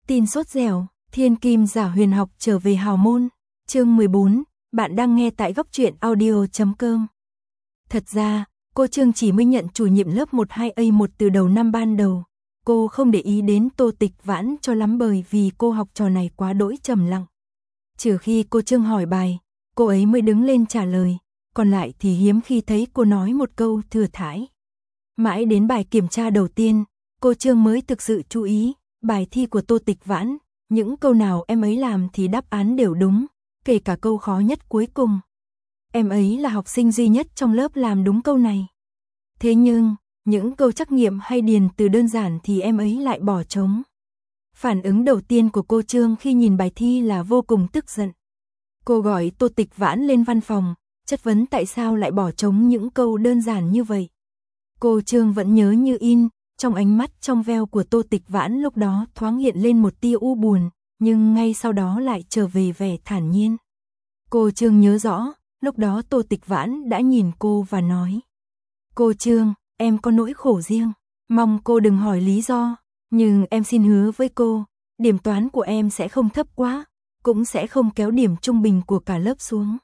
Tin sốt dẻo, thiên kim giả huyền học trở về hào môn. Chương 14, bạn đang nghe tại góc truyện audio.com. Thật ra, cô Trương chỉ mới nhận chủ nhiệm lớp 12A1 từ đầu năm ban đầu. Cô không để ý đến Tô Tịch Vãn cho lắm bởi vì cô học trò này quá đỗi trầm lặng. Trừ khi cô Trương hỏi bài, cô ấy mới đứng lên trả lời, còn lại thì hiếm khi thấy cô nói một câu thừa thãi. Mãi đến bài kiểm tra đầu tiên, cô Trương mới thực sự chú ý, bài thi của Tô Tịch Vãn, những câu nào em ấy làm thì đáp án đều đúng, kể cả câu khó nhất cuối cùng. Em ấy là học sinh duy nhất trong lớp làm đúng câu này. Thế nhưng, những câu trắc nghiệm hay điền từ đơn giản thì em ấy lại bỏ trống. Phản ứng đầu tiên của cô Trương khi nhìn bài thi là vô cùng tức giận. Cô gọi Tô Tịch Vãn lên văn phòng, chất vấn tại sao lại bỏ trống những câu đơn giản như vậy. Cô Trương vẫn nhớ như in, trong ánh mắt trong veo của Tô Tịch Vãn lúc đó thoáng hiện lên một tia u buồn, nhưng ngay sau đó lại trở về vẻ thản nhiên. Cô Trương nhớ rõ, lúc đó Tô Tịch Vãn đã nhìn cô và nói: "Cô Trương, em có nỗi khổ riêng, mong cô đừng hỏi lý do, nhưng em xin hứa với cô, điểm toán của em sẽ không thấp quá, cũng sẽ không kéo điểm trung bình của cả lớp xuống.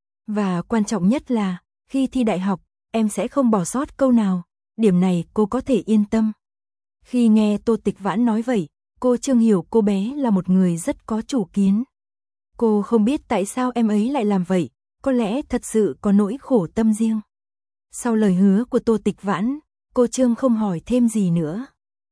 Và quan trọng nhất là, khi thi đại học, em sẽ không bỏ sót câu nào, điểm này cô có thể yên tâm." Khi nghe Tô Tịch Vãn nói vậy, cô Trương hiểu cô bé là một người rất có chủ kiến. Cô không biết tại sao em ấy lại làm vậy, có lẽ thật sự có nỗi khổ tâm riêng. Sau lời hứa của Tô Tịch Vãn, cô Trương không hỏi thêm gì nữa.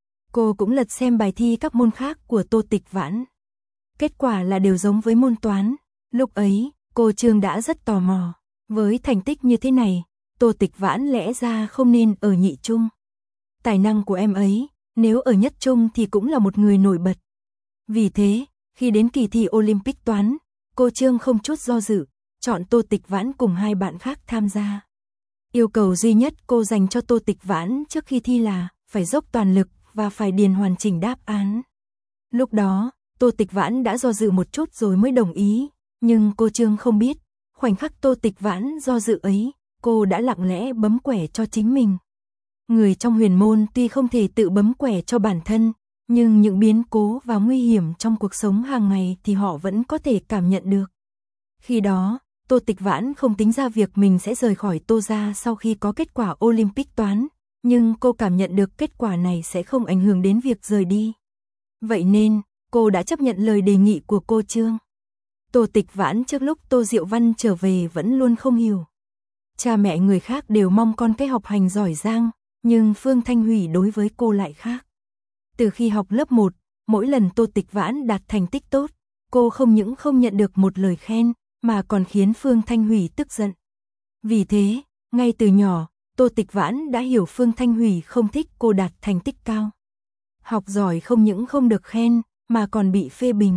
Cô cũng lật xem bài thi các môn khác của Tô Tịch Vãn. Kết quả là đều giống với môn toán. Lúc ấy, cô Trương đã rất tò mò. Với thành tích như thế này, Tô Tịch Vãn lẽ ra không nên ở nhị trung. Tài năng của em ấy, nếu ở nhất trung thì cũng là một người nổi bật. Vì thế, khi đến kỳ thi Olympic toán, cô Trương không chút do dự, chọn Tô Tịch Vãn cùng hai bạn khác tham gia. Yêu cầu duy nhất cô dành cho Tô Tịch Vãn trước khi thi là phải dốc toàn lực và phải điền hoàn chỉnh đáp án. Lúc đó, Tô Tịch Vãn đã do dự một chút rồi mới đồng ý, nhưng cô Trương không biết, khoảnh khắc Tô Tịch Vãn do dự ấy, cô đã lặng lẽ bấm quẻ cho chính mình. Người trong huyền môn tuy không thể tự bấm quẻ cho bản thân, nhưng những biến cố và nguy hiểm trong cuộc sống hàng ngày thì họ vẫn có thể cảm nhận được. Khi đó, Tô Tịch Vãn không tính ra việc mình sẽ rời khỏi Tô gia sau khi có kết quả Olympic toán, nhưng cô cảm nhận được kết quả này sẽ không ảnh hưởng đến việc rời đi. Vậy nên, cô đã chấp nhận lời đề nghị của cô Trương. Tô Tịch Vãn trước lúc Tô Diệu Văn trở về vẫn luôn không hiểu. Cha mẹ người khác đều mong con cái học hành giỏi giang, nhưng Phương Thanh Hủy đối với cô lại khác. Từ khi học lớp 1, mỗi lần Tô Tịch Vãn đạt thành tích tốt, cô không những không nhận được một lời khen, mà còn khiến Phương Thanh Hủy tức giận. Vì thế, ngay từ nhỏ, Tô Tịch Vãn đã hiểu Phương Thanh Hủy không thích cô đạt thành tích cao. Học giỏi không những không được khen, mà còn bị phê bình.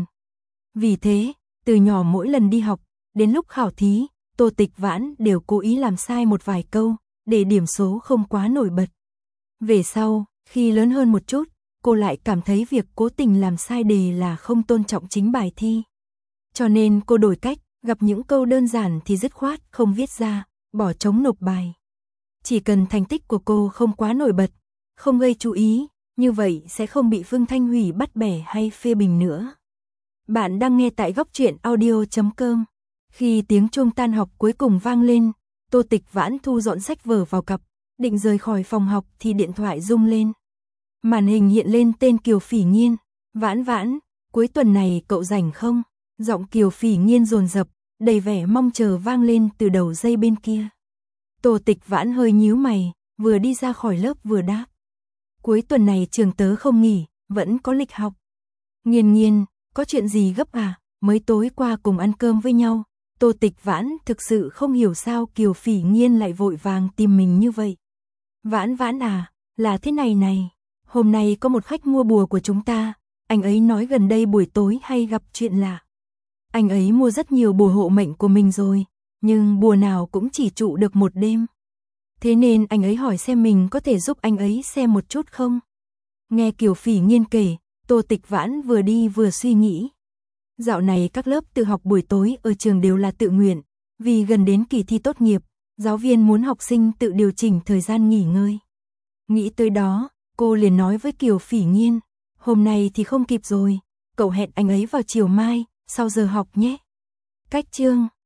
Vì thế, từ nhỏ mỗi lần đi học, đến lúc khảo thí, Tô Tịch Vãn đều cố ý làm sai một vài câu, để điểm số không quá nổi bật. Về sau, khi lớn hơn một chút, cô lại cảm thấy việc cố tình làm sai đề là không tôn trọng chính bài thi. Cho nên cô đổi cách, gặp những câu đơn giản thì dứt khoát không viết ra, bỏ trống nộp bài. Chỉ cần thành tích của cô không quá nổi bật, không gây chú ý, như vậy sẽ không bị Phương Thanh Hủy bắt bẻ hay phê bình nữa. Bạn đang nghe tại góc truyện audio.com. Khi tiếng chuông tan học cuối cùng vang lên, Tô Tịch Vãn thu dọn sách vở vào cặp, định rời khỏi phòng học thì điện thoại rung lên. Màn hình hiện lên tên Kiều Phỉ Nghiên. "Vãn Vãn, cuối tuần này cậu rảnh không?" Giọng Kiều Phỉ Nghiên dồn dập, đầy vẻ mong chờ vang lên từ đầu dây bên kia. Tô Tịch Vãn hơi nhíu mày, vừa đi ra khỏi lớp vừa đáp: "Cuối tuần này trường tớ không nghỉ, vẫn có lịch học." "Nghiên Nghiên, có chuyện gì gấp à? Mới tối qua cùng ăn cơm với nhau." Tô Tịch Vãn thực sự không hiểu sao Kiều Phỉ Nghiên lại vội vàng tìm mình như vậy. "Vãn Vãn à, là thế này này, hôm nay có một khách mua bùa của chúng ta, anh ấy nói gần đây buổi tối hay gặp chuyện lạ. Anh ấy mua rất nhiều bùa hộ mệnh của mình rồi, nhưng bùa nào cũng chỉ trụ được một đêm. Thế nên anh ấy hỏi xem mình có thể giúp anh ấy xem một chút không?" Nghe Kiều Phỉ Nghiên kể, Tô Tịch Vãn vừa đi vừa suy nghĩ. Dạo này các lớp tự học buổi tối ở trường đều là tự nguyện, vì gần đến kỳ thi tốt nghiệp, giáo viên muốn học sinh tự điều chỉnh thời gian nghỉ ngơi. Nghĩ tới đó, cô liền nói với Kiều Phỉ Nghiên: "Hôm nay thì không kịp rồi, cậu hẹn anh ấy vào chiều mai, sau giờ học nhé. Cách chương